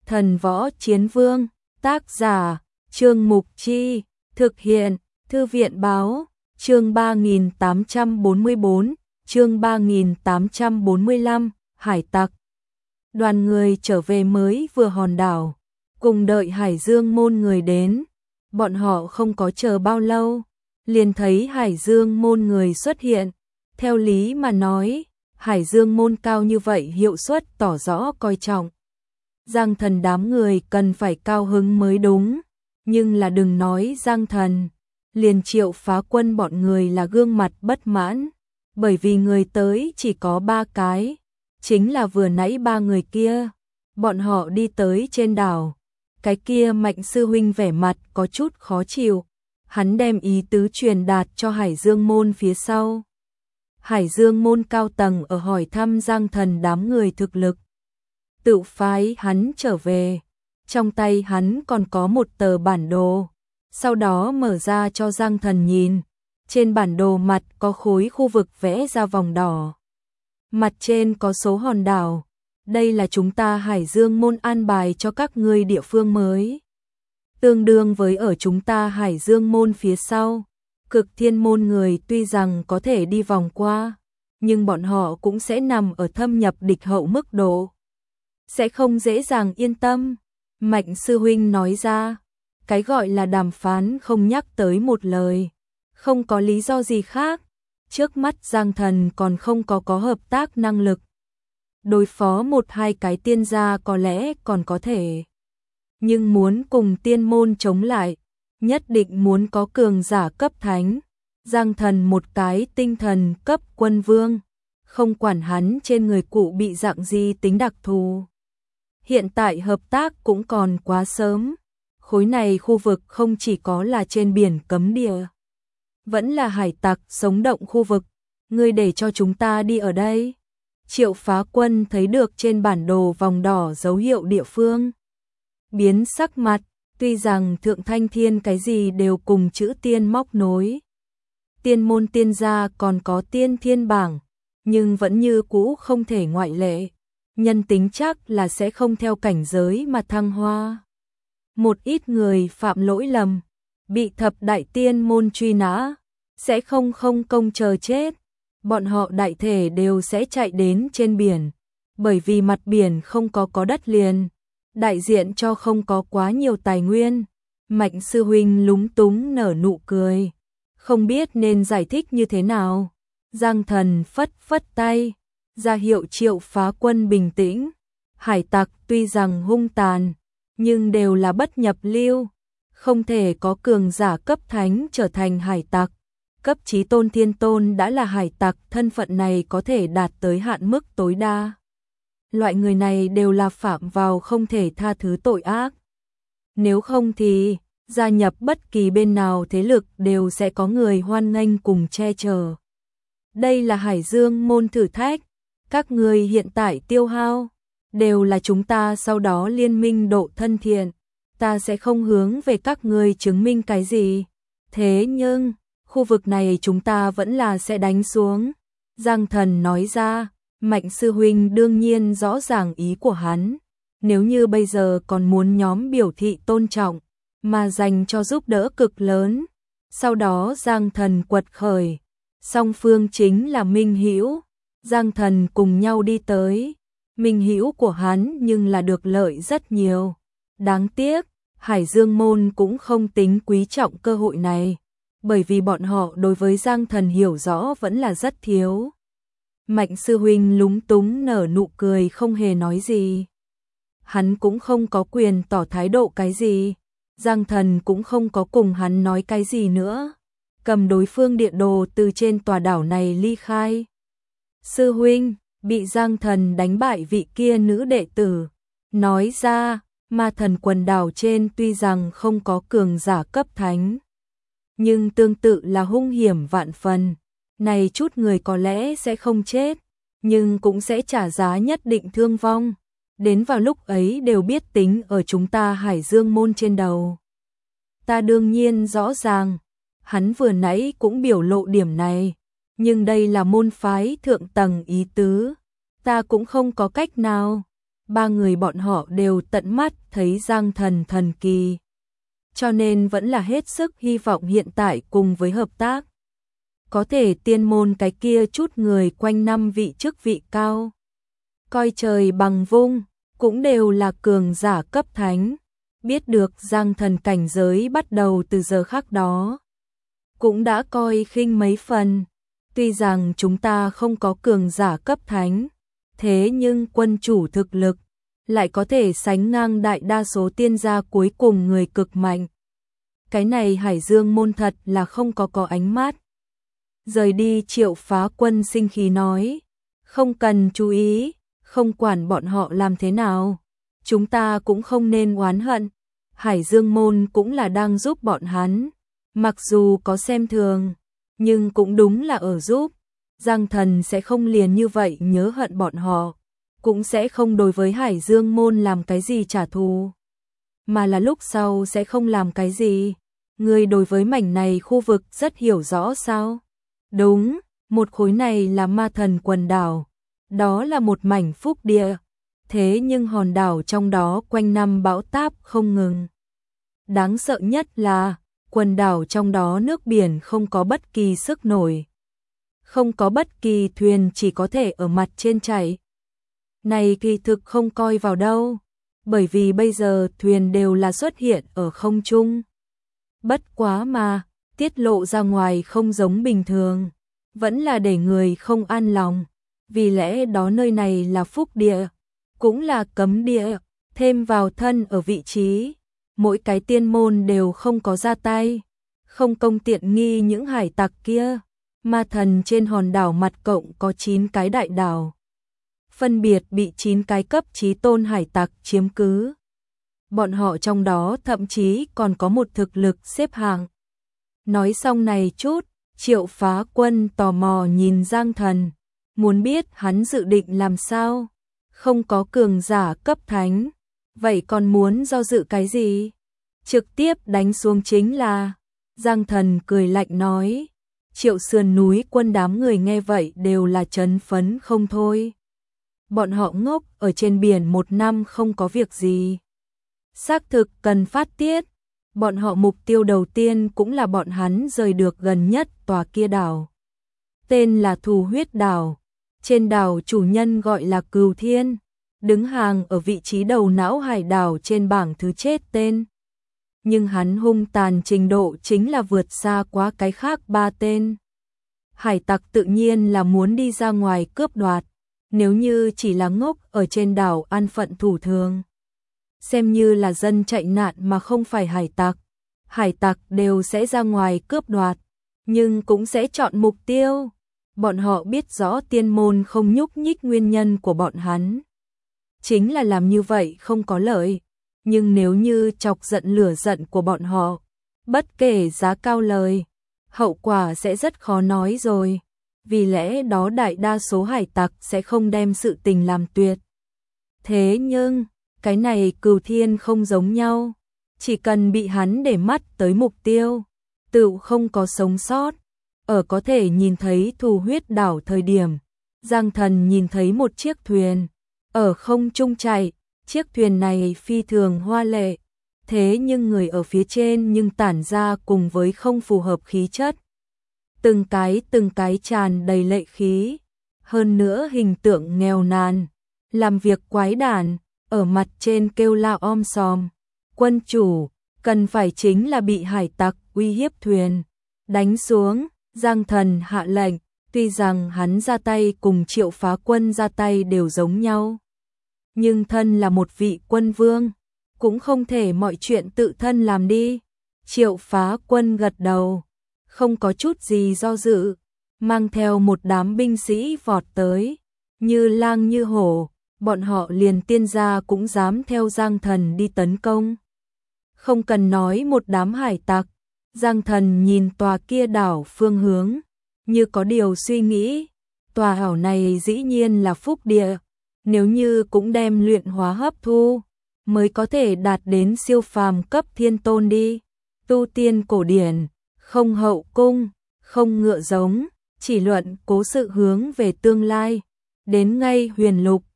Thần Võ Chiến Vương, tác giả, Trương Mục Chi, thực hiện, Thư viện báo, chương 3844, chương 3845, hải tặc. Đoàn người trở về mới vừa hòn đảo, cùng đợi Hải Dương môn người đến, bọn họ không có chờ bao lâu, liền thấy Hải Dương môn người xuất hiện, theo lý mà nói, Hải Dương môn cao như vậy hiệu suất tỏ rõ coi trọng. Giang Thần đám người cần phải cao hứng mới đúng, nhưng là đừng nói Giang Thần, liền Triệu Phá Quân bọn người là gương mặt bất mãn, bởi vì người tới chỉ có 3 cái, chính là vừa nãy 3 người kia, bọn họ đi tới trên đảo, cái kia Mạnh sư huynh vẻ mặt có chút khó chịu, hắn đem ý tứ truyền đạt cho Hải Dương môn phía sau. Hải Dương môn cao tầng ở hỏi thăm Giang Thần đám người thực lực, tự phái hắn trở về, trong tay hắn còn có một tờ bản đồ, sau đó mở ra cho Giang Thần nhìn, trên bản đồ mặt có khối khu vực vẽ ra vòng đỏ, mặt trên có số hòn đảo, đây là chúng ta Hải Dương môn an bài cho các ngươi địa phương mới, tương đương với ở chúng ta Hải Dương môn phía sau. Cực Thiên môn người tuy rằng có thể đi vòng qua, nhưng bọn họ cũng sẽ nằm ở thâm nhập địch hậu mức độ, sẽ không dễ dàng yên tâm. Mạnh sư huynh nói ra, cái gọi là đàm phán không nhắc tới một lời, không có lý do gì khác, trước mắt Giang Thần còn không có hợp tác năng lực. Đối phó 1-2 cái tiên gia có lẽ còn có thể, nhưng muốn cùng tiên môn chống lại, nhất định muốn có cường giả cấp thánh. Giang Thần một cái tinh thần cấp quân vương, không quản hắn trên người cụ bị dạng gì tính đặc thù. Hiện tại hợp tác cũng còn quá sớm, khối này khu vực không chỉ có là trên biển cấm địa, vẫn là hải tặc sống động khu vực, ngươi để cho chúng ta đi ở đây. Triệu Phá Quân thấy được trên bản đồ vòng đỏ dấu hiệu địa phương, biến sắc mặt. Tuy rằng Thượng Thanh Thiên cái gì đều cùng chữ tiên móc nối, tiên môn tiên gia còn có tiên thiên bảng, nhưng vẫn như cũ không thể ngoại lệ, nhân tính chắc là sẽ không theo cảnh giới mà thăng hoa. Một ít người phạm lỗi lầm, bị thập đại tiên môn truy nã, sẽ không công chờ chết, bọn họ đại thể đều sẽ chạy đến trên biển, bởi vì mặt biển không có đất liền, đại diện cho không có quá nhiều tài nguyên. Mạnh sư huynh lúng túng nở nụ cười, không biết nên giải thích như thế nào. Giang Thần phất phất tay, ra hiệu Triệu Phá Quân bình tĩnh. Hải tặc tuy rằng hung tàn, nhưng đều là bất nhập lưu, không thể có cường giả cấp thánh trở thành hải tặc. Cấp chí tôn thiên tôn đã là hải tặc, thân phận này có thể đạt tới hạn mức tối đa. Loại người này đều là phạm vào không thể tha thứ tội ác. Nếu không thì, gia nhập bất kỳ bên nào thế lực đều sẽ có người hoan nghênh cùng che chở. Đây là Hải Dương môn thử thách, các người hiện tại tiêu hao, đều là chúng ta sau đó liên minh độ thân thiện, ta sẽ không hướng về các người chứng minh cái gì. Thế nhưng, khu vực này chúng ta vẫn là sẽ đánh xuống. Giang Thần nói ra. Mạnh sư huynh đương nhiên rõ ràng ý của hắn, nếu như bây giờ còn muốn nhóm biểu thị tôn trọng, mà dành cho giúp đỡ cực lớn, sau đó Giang Thần quật khởi, song phương chính là Minh Hữu. Giang Thần cùng nhau đi tới, Minh Hữu của hắn nhưng là được lợi rất nhiều. Đáng tiếc, Hải Dương môn cũng không tính quý trọng cơ hội này, bởi vì bọn họ đối với Giang Thần hiểu rõ vẫn là rất thiếu. Mạnh sư huynh lúng túng nở nụ cười không hề nói gì. Hắn cũng không có quyền tỏ thái độ cái gì. Giang Thần cũng không có cùng hắn nói cái gì nữa. Cầm đối phương địa đồ từ trên tòa đảo này ly khai. Sư huynh, bị Giang Thần đánh bại vị kia nữ đệ tử. Nói ra, Ma Thần quần đảo trên tuy rằng không có cường giả cấp thánh, nhưng tương tự là hung hiểm vạn phần. Này chút người có lẽ sẽ không chết, nhưng cũng sẽ trả giá nhất định thương vong. Đến vào lúc ấy đều biết tính ở chúng ta Hải Dương môn trên đầu. Ta đương nhiên rõ ràng, hắn vừa nãy cũng biểu lộ điểm này, nhưng đây là môn phái thượng tầng ý tứ, ta cũng không có cách nào. ba người bọn họ đều tận mắt thấy Giang Thần thần kỳ. Cho nên vẫn là hết sức hy vọng hiện tại cùng với hợp tác. Có thể tiên môn cái kia chút người quanh năm vị chức vị cao. Coi trời bằng vung, cũng đều là cường giả cấp thánh. Biết được Giang Thần cảnh giới bắt đầu từ giờ khắc đó. Cũng đã coi khinh mấy phần. Tuy rằng chúng ta không có cường giả cấp thánh, thế nhưng quân chủ thực lực lại có thể sánh ngang đại đa số tiên gia cuối cùng người cực mạnh. Cái này Hải Dương môn thật là không có ánh mắt. Rời đi Triệu Phá Quân sinh khí nói, không cần chú ý, không quản bọn họ làm thế nào, chúng ta cũng không nên oán hận. Hải Dương môn cũng là đang giúp bọn hắn, mặc dù có xem thường, nhưng cũng đúng là ở giúp. Giang Thần sẽ không liền như vậy nhớ hận bọn họ, cũng sẽ không đối với Hải Dương môn làm cái gì trả thù, mà là lúc sau sẽ không làm cái gì. Người đối với mảnh này khu vực rất hiểu rõ sao? Đúng, một khối này là Ma Thần quần đảo, đó là một mảnh phúc địa, thế nhưng hòn đảo trong đó quanh năm bão táp không ngừng. Đáng sợ nhất là, quần đảo trong đó nước biển không có bất kỳ sức nổi. Không có bất kỳ thuyền, chỉ có thể ở mặt trên chảy. Này kỳ thực không coi vào đâu, bởi vì bây giờ thuyền đều là xuất hiện ở không trung. Bất quá mà, tiết lộ ra ngoài không giống bình thường, vẫn là để người không an lòng, vì lẽ đó nơi này là phúc địa, cũng là cấm địa, thêm vào thân ở vị trí, mỗi cái tiên môn đều không có ra tay, không công tiện nghi những hải tặc kia. Ma Thần trên hòn đảo mặt cộng có 9 cái đại đảo, phân biệt bị 9 cái cấp chí tôn hải tặc chiếm cứ. Bọn họ trong đó thậm chí còn có một thực lực xếp hạng. Nói xong này chút, Triệu Phá Quân tò mò nhìn Giang Thần, muốn biết hắn dự định làm sao. Không có cường giả cấp thánh, vậy còn muốn do dự cái gì? Trực tiếp đánh xuống chính là. Giang Thần cười lạnh nói. Triệu sườn núi quân đám người nghe vậy đều là chấn phấn không thôi. Bọn họ ngốc ở trên biển 1 năm không có việc gì. Xác thực cần phát tiết. Bọn họ mục tiêu đầu tiên cũng là bọn hắn rời được gần nhất tòa kia đảo. Tên là Thù Huyết Đảo. Trên đảo chủ nhân gọi là Cừu Thiên, đứng hàng ở vị trí đầu não hải đảo trên bảng thứ chết tên. Nhưng hắn hung tàn trình độ chính là vượt xa quá cái khác 3 tên. Hải tặc tự nhiên là muốn đi ra ngoài cướp đoạt, nếu như chỉ là ngốc ở trên đảo an phận thủ thường. Xem như là dân chạy nạn mà không phải hải tặc đều sẽ ra ngoài cướp đoạt, nhưng cũng sẽ chọn mục tiêu. Bọn họ biết rõ tiên môn không nhúc nhích nguyên nhân của bọn hắn. Chính là làm như vậy không có lợi, nhưng nếu như chọc giận lửa giận của bọn họ, bất kể giá cao lời, hậu quả sẽ rất khó nói rồi. Vì lẽ đó đại đa số hải tặc sẽ không đem sự tình làm tuyệt. Thế nhưng, cái này Cừu Thiên không giống nhau, chỉ cần bị hắn để mắt tới mục tiêu, tựu không có sống sót. Ở có thể nhìn thấy Thù Huyết Đảo thời điểm, Giang Thần nhìn thấy một chiếc thuyền ở không trung chạy, chiếc thuyền này phi thường hoa lệ, thế nhưng người ở phía trên nhưng tản ra cùng với không phù hợp khí chất. Từng cái tràn đầy lệ khí, hơn nữa hình tượng nghèo nàn, làm việc quái đản, ở mặt trên kêu la om sòm. Quân chủ, cần phải chính là bị hải tặc uy hiếp thuyền, đánh xuống. Giang Thần hạ lệnh, tuy rằng hắn ra tay cùng Triệu Phá Quân ra tay đều giống nhau, nhưng thân là một vị quân vương, cũng không thể mọi chuyện tự thân làm đi. Triệu Phá Quân gật đầu, không có chút gì do dự, mang theo một đám binh sĩ vọt tới, như lang như hổ, bọn họ liền tiên gia cũng dám theo Giang Thần đi tấn công. Không cần nói một đám hải tặc, Giang Thần nhìn tòa kia đảo phương hướng, như có điều suy nghĩ, tòa đảo này dĩ nhiên là phúc địa, nếu như cũng đem luyện hóa hấp thu, mới có thể đạt đến siêu phàm cấp thiên tôn đi. Tu tiên cổ điển, không hậu cung, không ngựa giống, chỉ luận cố sự hướng về tương lai, đến ngay huyền lục,